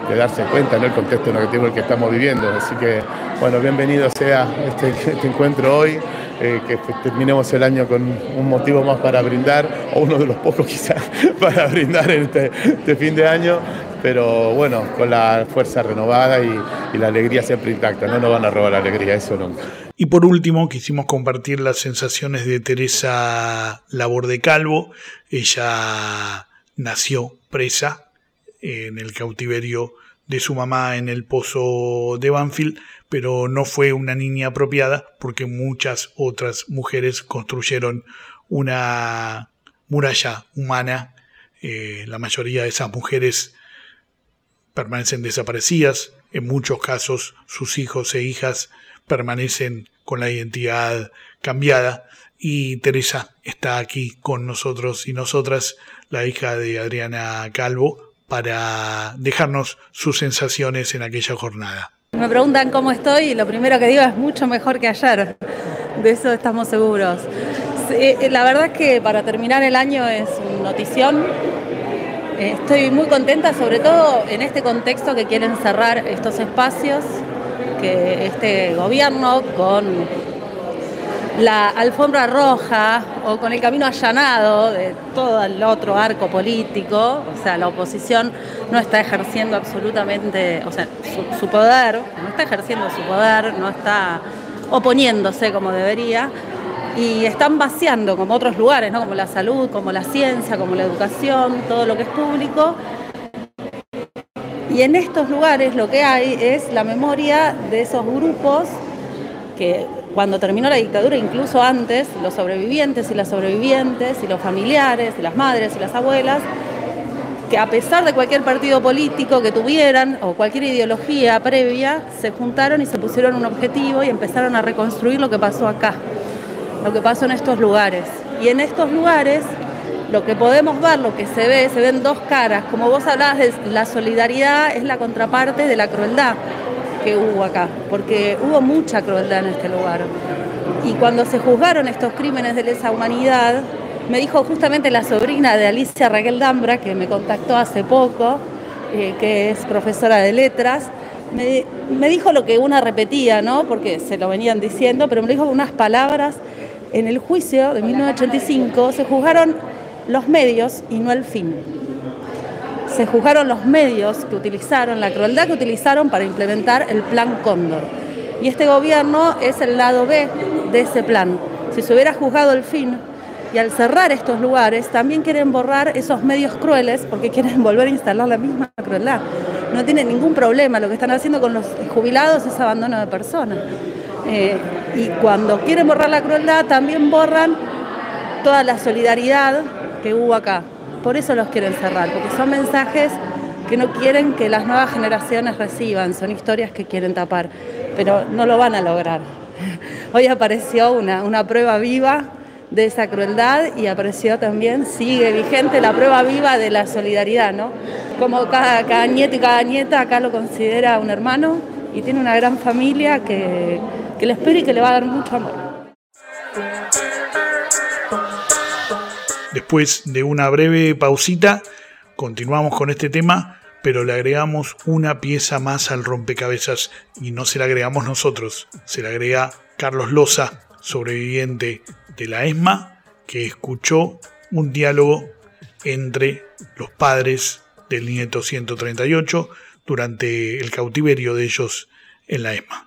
de darse cuenta, ¿no?, el contexto negativo en el que estamos viviendo. Así que, bueno, bienvenido sea este, este encuentro hoy, eh, que terminemos el año con un motivo más para brindar, o uno de los pocos quizás para brindar en este, este fin de año, pero bueno, con la fuerza renovada y, y la alegría siempre intacta. No nos van a robar la alegría, eso nunca. Y por último, quisimos compartir las sensaciones de Teresa Laborde Calvo. Ella nació presa en el cautiverio de su mamá en el pozo de Banfield, pero no fue una niña apropiada porque muchas otras mujeres construyeron una muralla humana. Eh, la mayoría de esas mujeres permanecen desaparecidas. En muchos casos, sus hijos e hijas permanecen con la identidad cambiada. Y Teresa está aquí con nosotros y nosotras, la hija de Adriana Calvo, para dejarnos sus sensaciones en aquella jornada. Me preguntan cómo estoy y lo primero que digo es mucho mejor que ayer. De eso estamos seguros. La verdad es que para terminar el año es notición. Estoy muy contenta, sobre todo en este contexto que quieren cerrar estos espacios, que este gobierno con la alfombra roja o con el camino allanado de todo el otro arco político, o sea, la oposición no está ejerciendo absolutamente, o sea, su, su poder, no está ejerciendo su poder, no está oponiéndose como debería, y están vaciando como otros lugares, ¿no?, como la salud, como la ciencia, como la educación, todo lo que es público. Y en estos lugares lo que hay es la memoria de esos grupos que cuando terminó la dictadura, incluso antes, los sobrevivientes y las sobrevivientes y los familiares y las madres y las abuelas, que a pesar de cualquier partido político que tuvieran o cualquier ideología previa, se juntaron y se pusieron un objetivo y empezaron a reconstruir lo que pasó acá, lo que pasó en estos lugares. Y en estos lugares lo que podemos ver, lo que se ve, se ven dos caras. Como vos hablabas de la solidaridad, es la contraparte de la crueldad que hubo acá, porque hubo mucha crueldad en este lugar. Y cuando se juzgaron estos crímenes de lesa humanidad, me dijo justamente la sobrina de Alicia Raquel Dambra, que me contactó hace poco, eh, que es profesora de letras, me, me dijo lo que una repetía, ¿no?, porque se lo venían diciendo, pero me dijo unas palabras. En el juicio de mil novecientos ochenta y cinco se juzgaron los medios y no el fin. Se juzgaron los medios que utilizaron, la crueldad que utilizaron para implementar el Plan Cóndor. Y este gobierno es el lado B de ese plan. Si se hubiera juzgado el fin, y al cerrar estos lugares, también quieren borrar esos medios crueles porque quieren volver a instalar la misma crueldad. No tienen ningún problema. Lo que están haciendo con los jubilados es abandono de personas. Eh, y cuando quieren borrar la crueldad, también borran toda la solidaridad que hubo acá. Por eso los quieren cerrar, porque son mensajes que no quieren que las nuevas generaciones reciban, son historias que quieren tapar, pero no lo van a lograr. Hoy apareció una, una prueba viva de esa crueldad y apareció también, sigue vigente, la prueba viva de la solidaridad, ¿no? Como cada, cada nieto y cada nieta acá lo considera un hermano y tiene una gran familia que, que le espera y que le va a dar mucho amor. Después de una breve pausita, continuamos con este tema, pero le agregamos una pieza más al rompecabezas y no se la agregamos nosotros, se la agrega Carlos Loza, sobreviviente de la ESMA, que escuchó un diálogo entre los padres del nieto ciento treinta y ocho durante el cautiverio de ellos en la ESMA.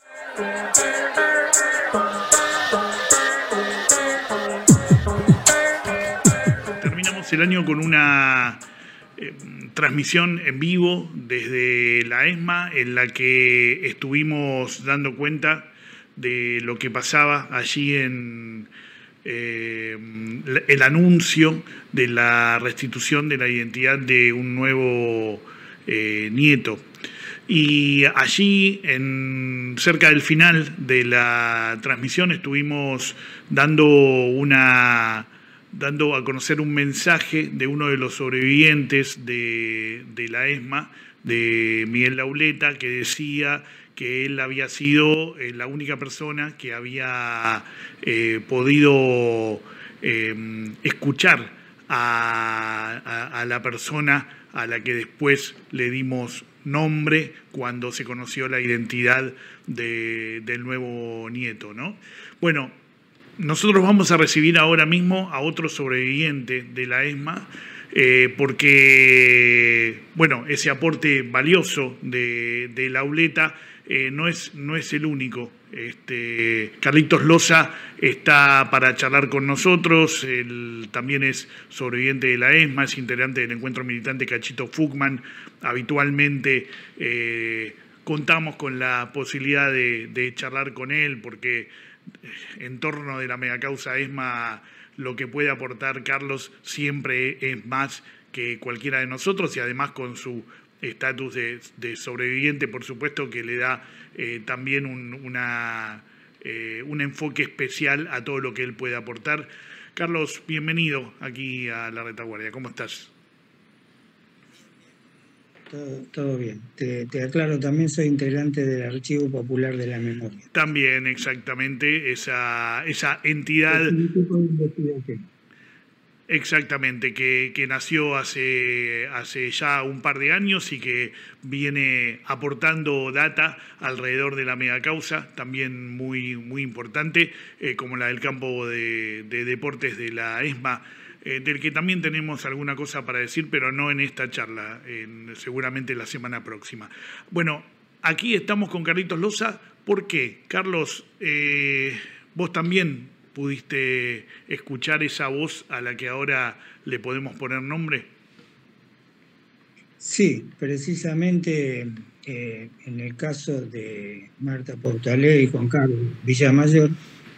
El año con una eh, transmisión en vivo desde la ESMA en la que estuvimos dando cuenta de lo que pasaba allí en eh, el anuncio de la restitución de la identidad de un nuevo eh, nieto. Y allí, en, cerca del final de la transmisión, estuvimos dando una... dando a conocer un mensaje de uno de los sobrevivientes de, de la ESMA, de Miguel Lauleta, que decía que él había sido eh, la única persona que había eh, podido eh, escuchar a, a, a la persona a la que después le dimos nombre cuando se conoció la identidad de, del nuevo nieto, ¿no? Bueno, nosotros vamos a recibir ahora mismo a otro sobreviviente de la ESMA, eh, porque, bueno, ese aporte valioso de, de Lauleta eh, no es, no es el único. Este, Carlitos Loza está para charlar con nosotros, él también es sobreviviente de la ESMA, es integrante del encuentro militante Cachito Fugman. Habitualmente eh, contamos con la posibilidad de, de charlar con él, porque en torno de la megacausa ESMA lo que puede aportar Carlos siempre es más que cualquiera de nosotros, y además con su estatus de, de sobreviviente, por supuesto, que le da eh, también un, una, eh, un enfoque especial a todo lo que él puede aportar. Carlos, bienvenido aquí a La Retaguardia. ¿Cómo estás? Todo, todo bien. Te, te aclaro, también soy integrante del Archivo Popular de la Memoria. También, exactamente, esa, esa entidad... Es un tipo de investigación. Exactamente, que, que nació hace, hace ya un par de años y que viene aportando data alrededor de la megacausa, también muy, muy importante, eh, como la del campo de, de deportes de la ESMA, eh, del que también tenemos alguna cosa para decir, pero no en esta charla, en, seguramente la semana próxima. Bueno, aquí estamos con Carlitos Loza. ¿Por qué? Carlos, eh, vos también pudiste escuchar esa voz a la que ahora le podemos poner nombre. Sí, precisamente eh, en el caso de Marta Portalé y Juan Carlos Villamayor,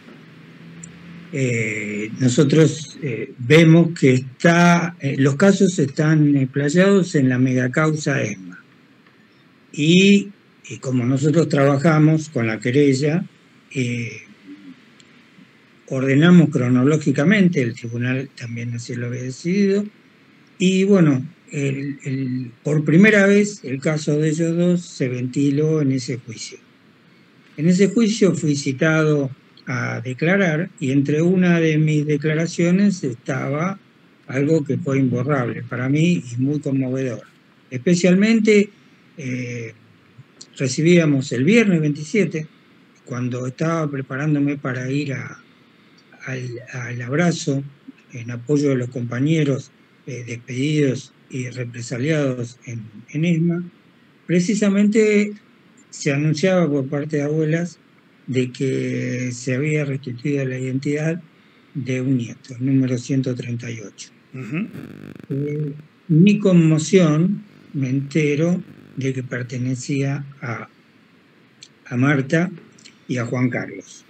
eh, nosotros eh, vemos que está, eh, los casos están explayados en la megacausa ESMA. Y, y como nosotros trabajamos con la querella, eh, ordenamos cronológicamente, el tribunal también así lo había decidido, y bueno, el, el, por primera vez el caso de ellos dos se ventiló en ese juicio. En ese juicio fui citado a declarar, y entre una de mis declaraciones estaba algo que fue imborrable para mí y muy conmovedor. Especialmente eh, recibíamos el viernes veintisiete, cuando estaba preparándome para ir a Al, al abrazo en apoyo de los compañeros eh, despedidos y represaliados en, en ESMA, precisamente se anunciaba por parte de abuelas de que se había restituido la identidad de un nieto, el número ciento treinta y ocho. Uh-huh. Eh, mi conmoción, me entero de que pertenecía a, a Marta y a Juan Carlos.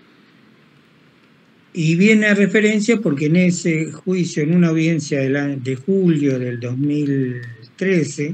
Y viene a referencia porque en ese juicio, en una audiencia de, la, de julio del dos mil trece,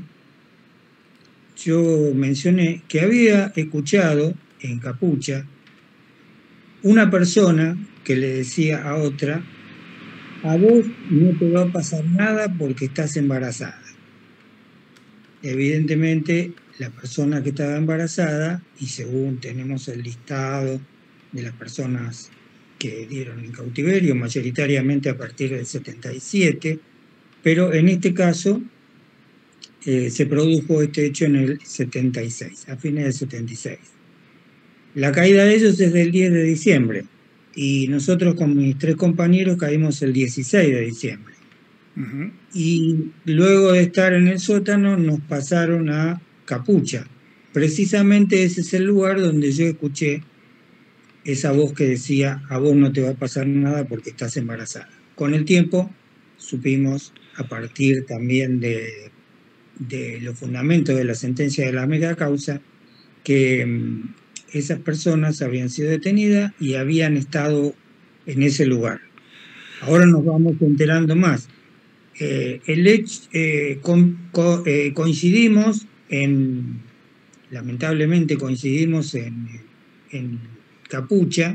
yo mencioné que había escuchado en Capucha una persona que le decía a otra: a vos no te va a pasar nada porque estás embarazada. Evidentemente, la persona que estaba embarazada, y según tenemos el listado de las personas que dieron en cautiverio, mayoritariamente a partir del setenta y siete, pero en este caso eh, se produjo este hecho en el setenta y seis, a fines del setenta y seis. La caída de ellos es del diez de diciembre, y nosotros con mis tres compañeros caímos el dieciséis de diciembre. Uh-huh. Y luego de estar en el sótano nos pasaron a Capucha. Precisamente ese es el lugar donde yo escuché esa voz que decía: a vos no te va a pasar nada porque estás embarazada. Con el tiempo supimos, a partir también de, de los fundamentos de la sentencia de la megacausa, que um, esas personas habían sido detenidas y habían estado en ese lugar. Ahora nos vamos enterando más. Eh, el hecho, eh, con, co, eh, coincidimos en, lamentablemente coincidimos en, en Capucha,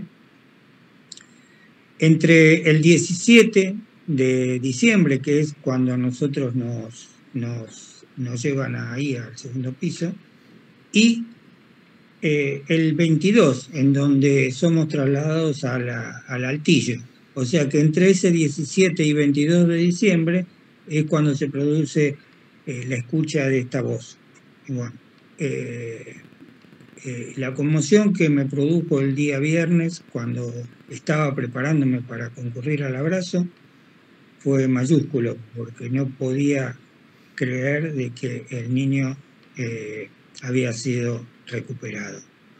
entre el diecisiete de diciembre, que es cuando nosotros nos, nos, nos llevan ahí al segundo piso, y eh, el veintidós, en donde somos trasladados a la, al Altillo. O sea que entre ese diecisiete y veintidós de diciembre es cuando se produce eh, la escucha de esta voz. Y bueno, eh, eh, la conmoción que me produjo el día viernes cuando estaba preparándome para concurrir al abrazo fue mayúsculo, porque no podía creer de que el niño eh, había sido recuperado.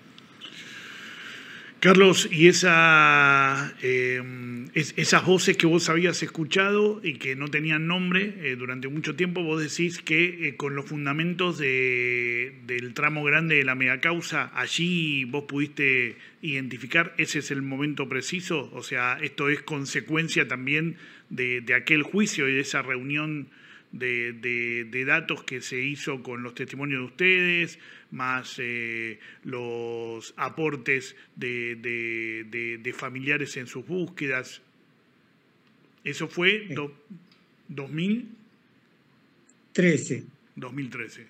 Carlos, y esa, eh, es, esas voces que vos habías escuchado y que no tenían nombre eh, durante mucho tiempo, vos decís que eh, con los fundamentos de, del tramo grande de la megacausa, allí vos pudiste identificar, ese es el momento preciso, o sea, esto es consecuencia también de, de aquel juicio y de esa reunión de, de, de datos que se hizo con los testimonios de ustedes, más eh, los aportes de, de, de, de familiares en sus búsquedas. ¿Eso fue do, dos mil trece? dos mil trece.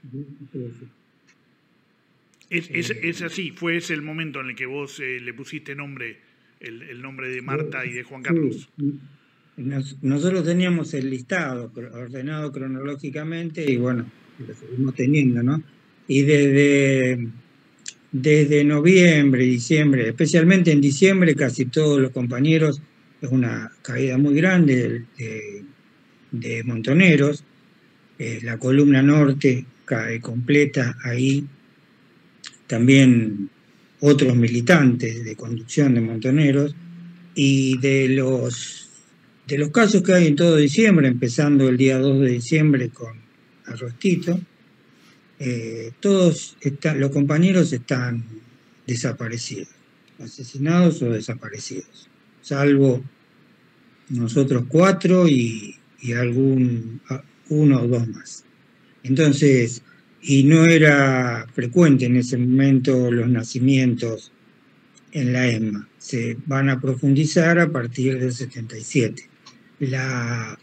Es, es, es así, fue ese el momento en el que vos eh, le pusiste nombre, el, el nombre de Marta y de Juan Carlos. Nos, nosotros teníamos el listado ordenado cronológicamente y bueno, lo seguimos teniendo, ¿no? Y desde, desde noviembre, diciembre, especialmente en diciembre, casi todos los compañeros, es una caída muy grande de, de montoneros, eh, la columna norte cae completa ahí, también otros militantes de conducción de montoneros, y de los, de los casos que hay en todo diciembre, empezando el día dos de diciembre con Arrostito, Eh, todos están, los compañeros están desaparecidos, asesinados o desaparecidos, salvo nosotros cuatro y, y algún uno o dos más. Entonces, y no era frecuente en ese momento los nacimientos en la ESMA, se van a profundizar a partir del setenta y siete. La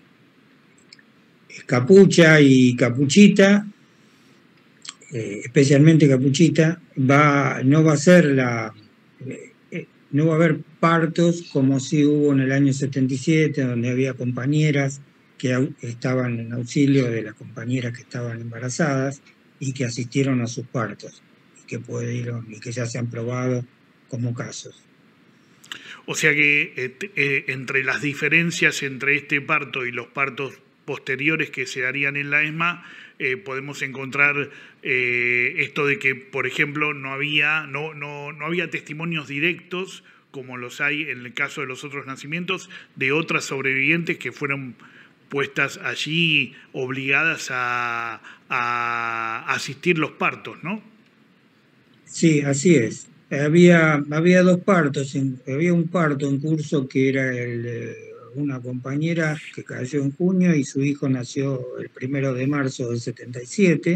Capucha y Capuchita, Eh, especialmente Capuchita, va, no va a ser la, eh, no va a haber partos como si hubo en el año setenta y siete, donde había compañeras que au, estaban en auxilio de las compañeras que estaban embarazadas y que asistieron a sus partos y que pudieron y que ya se han probado como casos. O sea que eh, eh, entre las diferencias entre este parto y los partos posteriores que se darían en la ESMA, eh, podemos encontrar eh, esto de que, por ejemplo, no había, no, no, no había testimonios directos, como los hay en el caso de los otros nacimientos, de otras sobrevivientes que fueron puestas allí obligadas a, a asistir los partos, ¿no? Sí, así es. Había, había dos partos, en, había un parto en curso que era el... Eh, una compañera que cayó en junio y su hijo nació el primero de marzo del setenta y siete,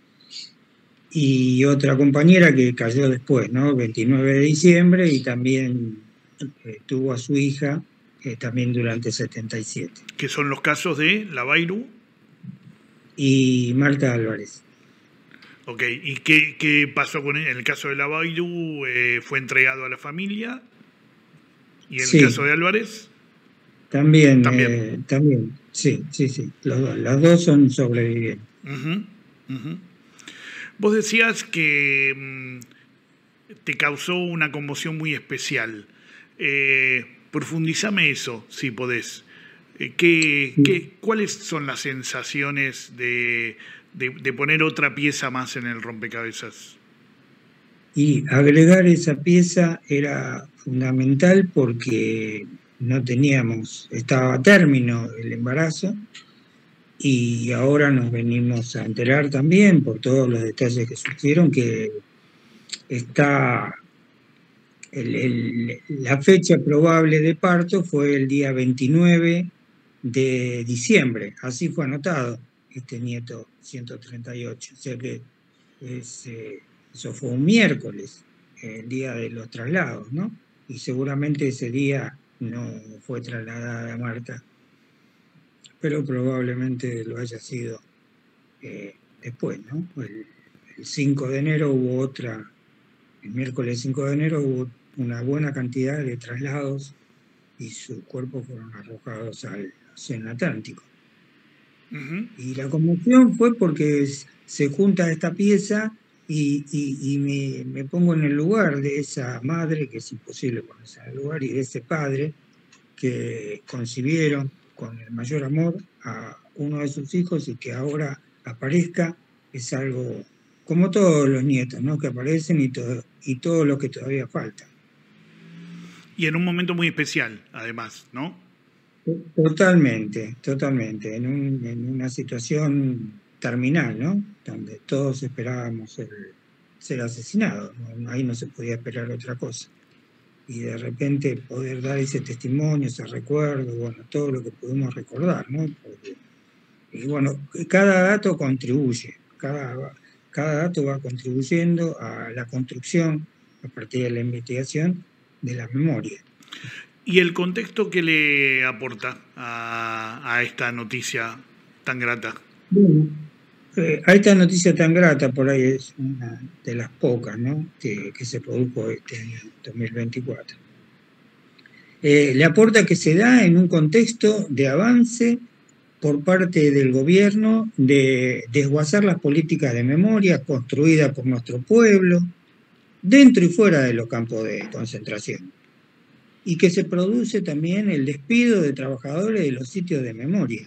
y otra compañera que cayó después, ¿no? veintinueve de diciembre, y también eh, tuvo a su hija eh, también durante el setenta y siete. ¿Qué son los casos de Lavairu? Y Marta Álvarez. Ok, ¿y qué, qué pasó con él? En el caso de Lavairu, eh, ¿fue entregado a la familia? ¿Y en sí. el caso de Álvarez? También, también. Eh, también, sí, sí, sí, los dos, las dos son sobrevivientes. Uh-huh, uh-huh. Vos decías que mmm, te causó una conmoción muy especial. Eh, profundizame eso, si podés. Eh, ¿qué, sí. qué, ¿Cuáles son las sensaciones de, de, de poner otra pieza más en el rompecabezas? Y agregar esa pieza era fundamental porque no teníamos, estaba a término el embarazo y ahora nos venimos a enterar también por todos los detalles que surgieron que está el, el, la fecha probable de parto fue el día veintinueve de diciembre, así fue anotado este nieto ciento treinta y ocho, o sea que es, eh, eso fue un miércoles, el día de los traslados, ¿no? Y seguramente ese día no fue trasladada a Marta, pero probablemente lo haya sido eh, después, ¿no? El, el cinco de enero hubo otra, el miércoles cinco de enero hubo una buena cantidad de traslados y sus cuerpos fueron arrojados al Océano Atlántico. Uh-huh. Y la conmoción fue porque se junta esta pieza y, y, y me, me pongo en el lugar de esa madre, que es imposible ponerse en el lugar, y de ese padre que concibieron con el mayor amor a uno de sus hijos y que ahora aparezca, es algo como todos los nietos, ¿no? Que aparecen y todo, y todo lo que todavía falta. Y en un momento muy especial, además, ¿no? Totalmente, totalmente. En, un, en una situación terminal, ¿no? Donde todos esperábamos el, ser asesinados, ¿no? Ahí no se podía esperar otra cosa. Y de repente poder dar ese testimonio, ese recuerdo, bueno, todo lo que pudimos recordar, ¿no? Porque, y bueno, cada dato contribuye, cada, cada dato va contribuyendo a la construcción, a partir de la investigación, de la memoria. ¿Y el contexto que le aporta a, a esta noticia tan grata? Bueno, eh, a esta noticia tan grata, por ahí es una de las pocas, ¿no? que, que se produjo este año dos mil veinticuatro. Eh, le aporta que se da en un contexto de avance por parte del gobierno de desguazar las políticas de memoria construidas por nuestro pueblo, dentro y fuera de los campos de concentración. Y que se produce también el despido de trabajadores de los sitios de memoria.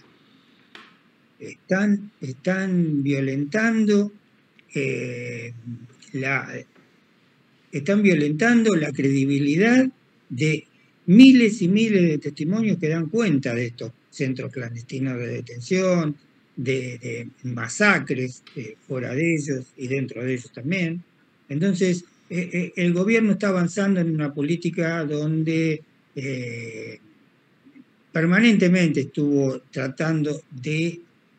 Están, están violentando eh, la, están violentando la credibilidad de miles y miles de testimonios que dan cuenta de estos centros clandestinos de detención, de, de masacres eh, fuera de ellos y dentro de ellos también. Entonces, eh, eh, el gobierno está avanzando en una política donde eh, permanentemente estuvo tratando de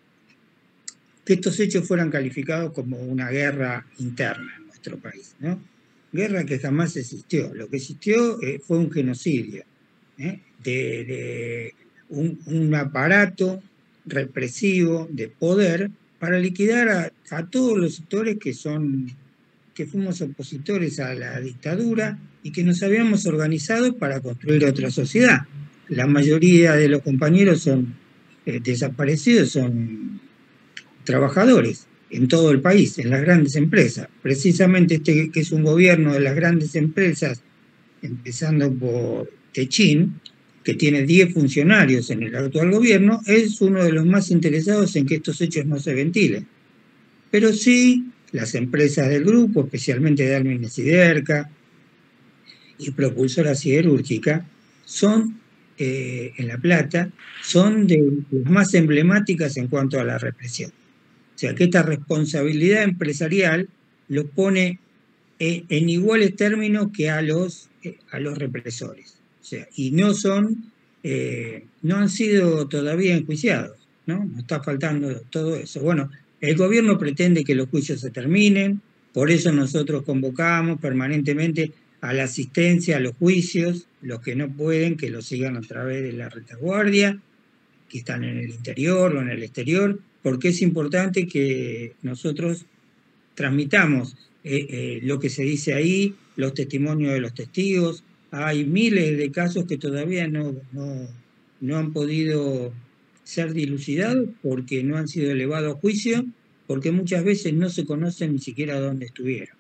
que estos hechos fueran calificados como una guerra interna en nuestro país, ¿no? Guerra que jamás existió. Lo que existió eh, fue un genocidio, ¿eh? de, de un, un aparato represivo de poder para liquidar a, a todos los sectores que son que fuimos opositores a la dictadura y que nos habíamos organizado para construir otra sociedad. La mayoría de los compañeros son eh, desaparecidos, son trabajadores en todo el país, en las grandes empresas. Precisamente este que es un gobierno de las grandes empresas, empezando por Techín, que tiene diez funcionarios en el actual gobierno, es uno de los más interesados en que estos hechos no se ventilen. Pero sí, las empresas del grupo, especialmente de Almin Siderca y Propulsora Siderúrgica, son, eh, en La Plata, son de las más emblemáticas en cuanto a la represión. O sea, que esta responsabilidad empresarial los pone eh, en iguales términos que a los, eh, a los represores. O sea, y no son, eh, no han sido todavía enjuiciados, ¿no? Nos está faltando todo eso. Bueno, el gobierno pretende que los juicios se terminen, por eso nosotros convocamos permanentemente a la asistencia a los juicios, los que no pueden, que lo sigan a través de la retaguardia, que están en el interior o en el exterior, porque es importante que nosotros transmitamos eh, eh, lo que se dice ahí, los testimonios de los testigos. Hay miles de casos que todavía no, no, no han podido ser dilucidados porque no han sido elevados a juicio, porque muchas veces no se conocen ni siquiera dónde estuvieron.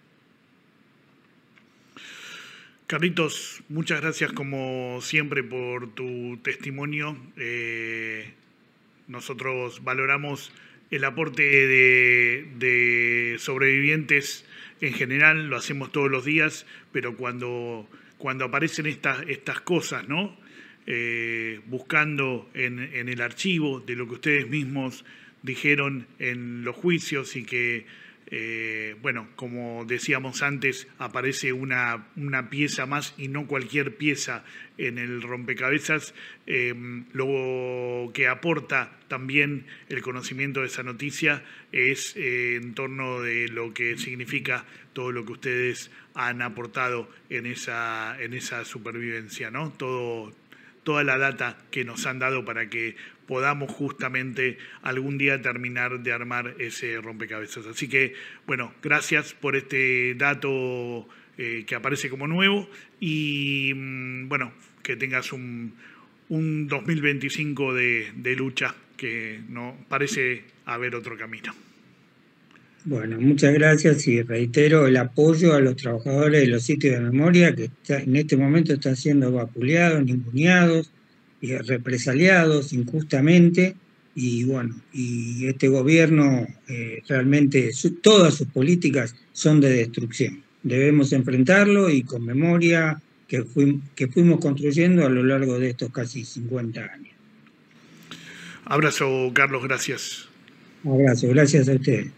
Carlitos, muchas gracias como siempre por tu testimonio. Eh, nosotros valoramos el aporte de, de sobrevivientes en general, lo hacemos todos los días, pero cuando, cuando aparecen estas, estas cosas, ¿no? Eh, buscando en, en el archivo de lo que ustedes mismos dijeron en los juicios y que, eh, bueno, como decíamos antes, aparece una, una pieza más y no cualquier pieza en el rompecabezas, eh, lo que aporta también el conocimiento de esa noticia es eh, en torno de lo que significa todo lo que ustedes han aportado en esa, en esa supervivencia, ¿no? Todo toda la data que nos han dado para que podamos justamente algún día terminar de armar ese rompecabezas. Así que, bueno, gracias por este dato eh, que aparece como nuevo y, bueno, que tengas un, un dos mil veinticinco de, de lucha que no parece haber otro camino. Bueno, muchas gracias y reitero el apoyo a los trabajadores de los sitios de memoria que está, en este momento están siendo vapuleados, ninguneados y represaliados injustamente. Y bueno, y este gobierno eh, realmente su, todas sus políticas son de destrucción. Debemos enfrentarlo y con memoria que, fuim, que fuimos construyendo a lo largo de estos casi cincuenta años. Abrazo, Carlos, gracias. Abrazo, gracias a ustedes.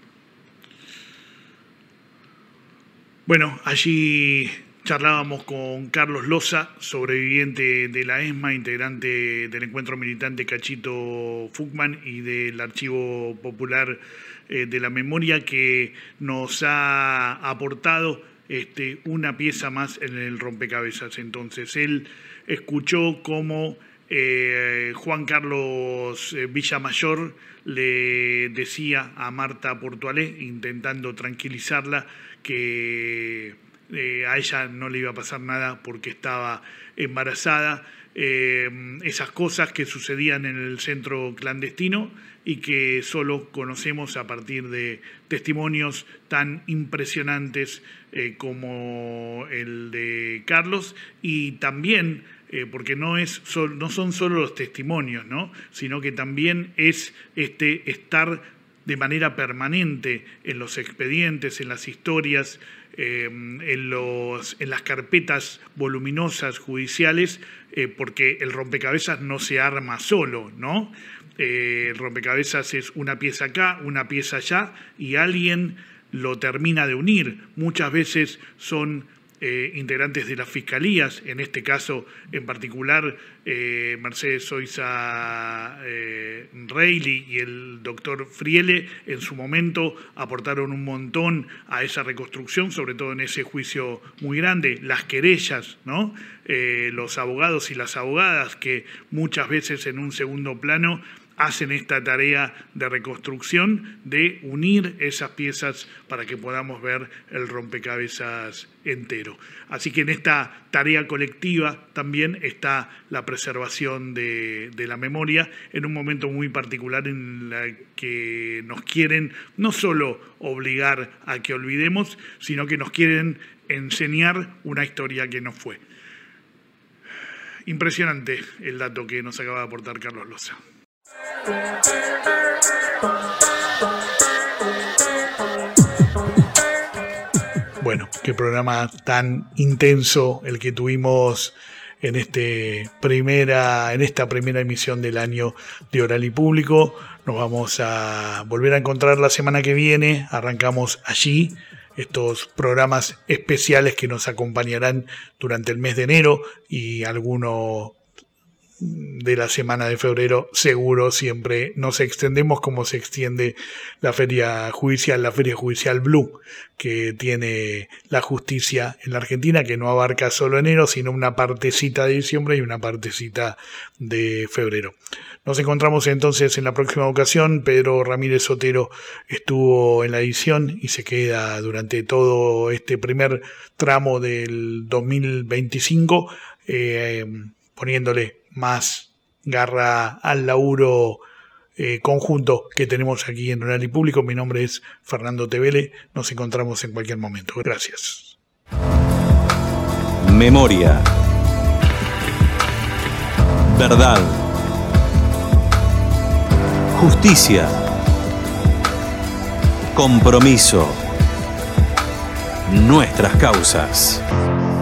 Bueno, allí charlábamos con Carlos Loza, sobreviviente de la ESMA, integrante del encuentro militante Cachito Fugman y del Archivo Popular eh, de la Memoria, que nos ha aportado este, una pieza más en el rompecabezas. Entonces, él escuchó cómo eh, Juan Carlos Villamayor le decía a Marta Portualé, intentando tranquilizarla, que eh, a ella no le iba a pasar nada porque estaba embarazada, eh, esas cosas que sucedían en el centro clandestino y que solo conocemos a partir de testimonios tan impresionantes eh, como el de Carlos, y también eh, porque no, es sol, no son solo los testimonios, ¿no?, sino que también es este estar de manera permanente en los expedientes, en las historias, eh, en, los, en las carpetas voluminosas judiciales, eh, porque el rompecabezas no se arma solo, ¿no? Eh, el rompecabezas es una pieza acá, una pieza allá, y alguien lo termina de unir. Muchas veces son Eh, integrantes de las fiscalías, en este caso en particular eh, Mercedes Soiza eh, Reilly y el doctor Friele, en su momento aportaron un montón a esa reconstrucción, sobre todo en ese juicio muy grande, las querellas, ¿no? Eh, los abogados y las abogadas que muchas veces en un segundo plano hacen esta tarea de reconstrucción, de unir esas piezas para que podamos ver el rompecabezas entero. Así que en esta tarea colectiva también está la preservación de, de la memoria, en un momento muy particular en la que nos quieren no solo obligar a que olvidemos, sino que nos quieren enseñar una historia que no fue. Impresionante el dato que nos acaba de aportar Carlos Loza. Bueno, qué programa tan intenso el que tuvimos en este primera, en esta primera emisión del año de Oral y Público. Nos vamos a volver a encontrar la semana que viene. Arrancamos allí estos programas especiales que nos acompañarán durante el mes de enero y algunos de la semana de febrero seguro. Siempre nos extendemos como se extiende la feria judicial, la feria judicial Blue que tiene la justicia en la Argentina, que no abarca solo enero, sino una partecita de diciembre y una partecita de febrero. Nos encontramos entonces en la próxima ocasión. Pedro Ramírez Otero estuvo en la edición y se queda durante todo este primer tramo del dos mil veinticinco eh, poniéndole más garra al laburo eh, conjunto que tenemos aquí en Oral y Público. Mi nombre es Fernando Tevele. Nos encontramos en cualquier momento. Gracias. Memoria. Verdad. Justicia. Compromiso. Nuestras causas.